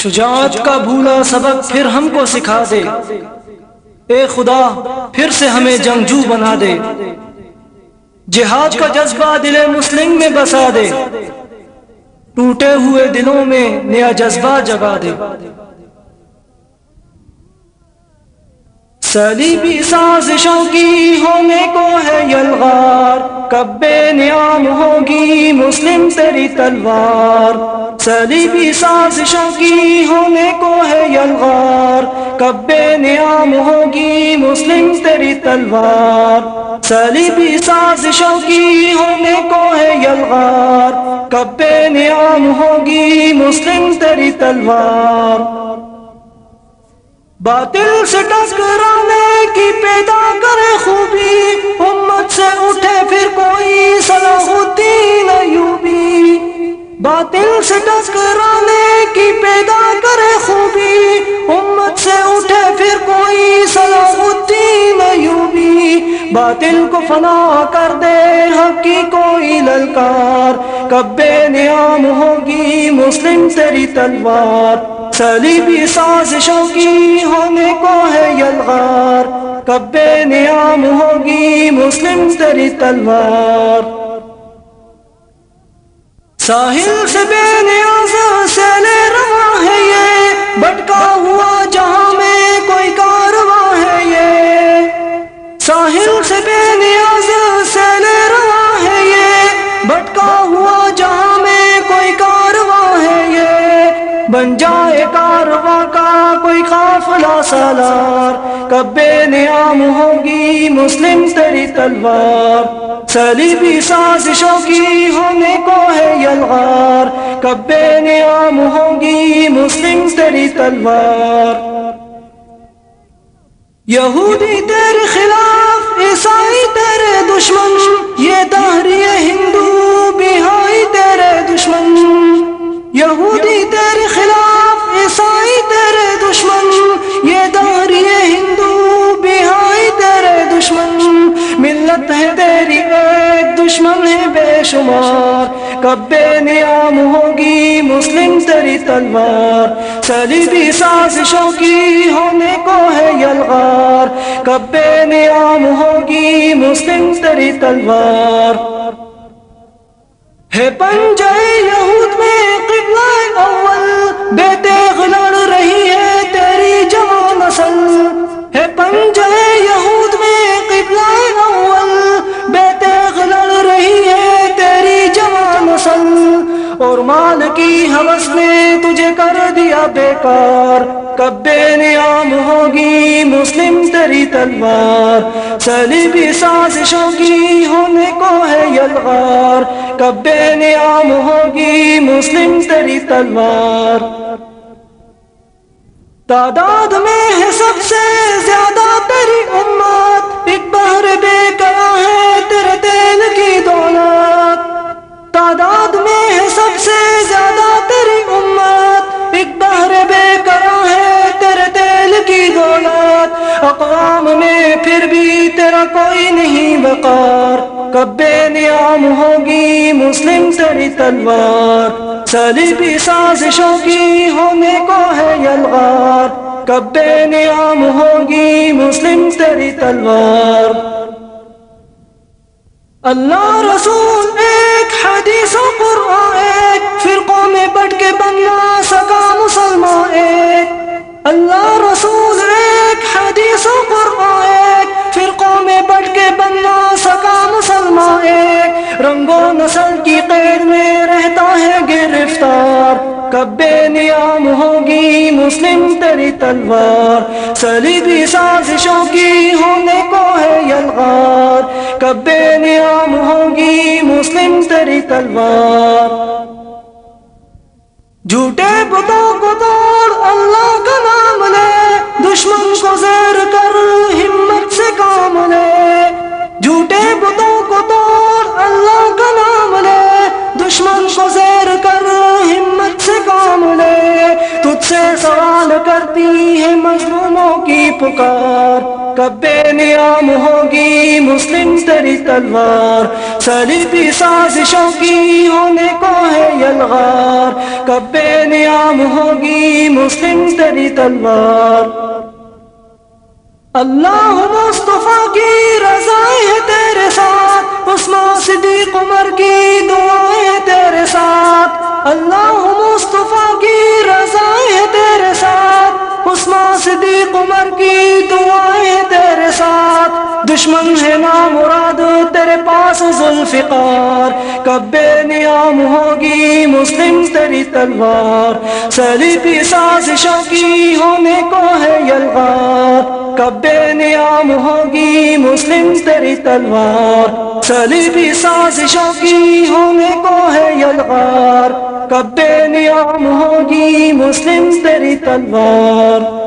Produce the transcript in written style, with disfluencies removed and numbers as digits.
شجاعت کا بھولا سبق پھر ہم کو سکھا دے، اے خدا پھر سے ہمیں جنگجو بنا دے، جہاد کا جذبہ دل مسلم میں بسا دے، ٹوٹے ہوئے دلوں میں نیا جذبہ جگا دے۔ صلیبی سازشوں کی ہونے کو ہے یلغار، کب بے نیام ہوگی مسلم تیری تلوار۔ صلیبی سازشوں کی ہونے کو ہے یلغار، کب بے نیام ہوگی مسلم تیری تلوار۔ صلیبی سازشوں کی ہونے کو ہے یلغار، کب بے نیام ہوگی مسلم تیری تلوار۔ باطل سے ٹکرانے کی پیدا کرے خوبی، امت سے اٹھے پھر کوئی صلاح الدین ایوبی۔ باطل سے ٹکرانے کی پیدا کرے خوبی، امت سے اٹھے پھر کوئی صلاح الدین ایوبی۔ باطل کو فنا کر دے حق کی کوئی للکار، کب بے نیام ہوگی مسلم تیری تلوار۔ صلیبی سازشوں کی ہونے کو ہے یلغار، کب بے نیام ہوگی مسلم تیری تلوار۔ ساحل سے بے نیاز سیل رواں ہے یہ، بھٹکا ہوا جہاں میں کوئی کارواں ہے یہ۔ ساحل سے بے نیاز سیل رواں ہے یہ، بھٹکا ہوا جہاں میں کوئی کارواں ہے یہ۔ بن جائے کارواں کا کوئی قافلہ سالار، کب بے نیام ہوگی مسلم تیری تلوار۔ صلیبی سازشوں کی ہونے کو ہے یلغار، کب بے نیام ہوگی مسلم تیری تلوار۔ یہودی تیرے خلاف، عیسائی تیرے دشمن، یہ دہری ہندو بہائی تیرے دشمن۔ یہودی تیرے خلاف، عیسائی تیرے دشمن، یہ دہری ہندو بہائی تیرے دشمن۔ ملت ہے تیری ایک، دشمن ہے بے شمار، کب بے نیام ہوگی مسلم تیری تلوار۔ صلیبی سازشوں کی ہونے کو ہے یلغار، کب بے نیام ہوگی مسلم تیری تلوار۔ ہے پنجہ یہود میں قبلہ اول، بے تیغ لڑ رہی ہے تیری جوان نسل۔ ہے پنجہ یہود میں قبلہ اول، بے تیغ لڑ رہی ہے تیری جوان نسل۔ اور مال کی ہوس نے تجھے کر دیا بیکار، کب بے نیام ہوگی مسلم تیری تلوار۔ صلیبی سازشوں کی ہونے کو ہے یلغار، کب بے نیام ہوگی مسلم تیری تلوار۔ تعداد میں ہے سب سے زیادہ تیری امت، ایک بحر بے قرار ہے تیرے تیل کی دولت۔ تعداد میں ہے سب سے زیادہ تیری امت، ایک بحر بے قرار ہے تیرے تیل کی دولت۔ اقوام میں پھر بھی تیرا کوئی نہیں وقار، کب بے نیام ہوگی مسلم تیری تلوار۔ صلیبی سازشوں کی ہونے کو ہے یلغار، کب بے نیام ہوگی مسلم تیری تلوار۔ اللہ رسول ایک، حدیث و قرآن ایک، فرقوں میں بٹ کے بن نہ سکا مسلمان ایک۔ اللہ رسول ایک، حدیث و قرآن ایک، فرقوں میں بٹ کے بن نہ سکا مسلمان ایک۔ رنگ و نسل کی قید میں رہتا ہے گرفتار، کب بے نیام ہوگی مسلم تیری تلوار۔ صلیبی سازشوں کی ہونے کو ہے یلغار، کب بے نیام ہوگی مسلم تیری تلوار۔ جھوٹے بتوں کو توڑ اللہ کا نام لے، دشمن کو زیر کر ہمت سے کام لے۔ جھوٹے بتوں کو توڑ اللہ کا نام لے، دشمن کو زیر کر ہمت سے کام لے۔ تجھ سے سوال کرتی ہے مظلوموں کی پکار، کب بے نیام ہوگی مسلم تیری تلوار، صلیبی سازشوں کی ہونے کو ہے یلغار، کب بے نیام ہوگی مسلم تیری تلوار۔ اللہ مصطفیٰ کی رضائیں ہے تیرے ساتھ، عثمان صدیق عمر کی دعائیں تیرے ساتھ، اللہ مصطفیٰ کی رضائیں ہے تیرے ساتھ، عثمان صدیق عمر کی دعائیں تیرے ساتھ۔ دشمن ہے نامراد تیرے پاس ذوالفقار، کب بے نیام ہوگی مسلم تیری تلوار، صلیبی سازشوں کی ہونے کو ہے یلغار، کب بے نیام ہوگی مسلم تیری تلوار، صلیبی سازشوں کی ہونے کو ہے یلغار، کب بے نیام ہوگی مسلم تیری تلوار۔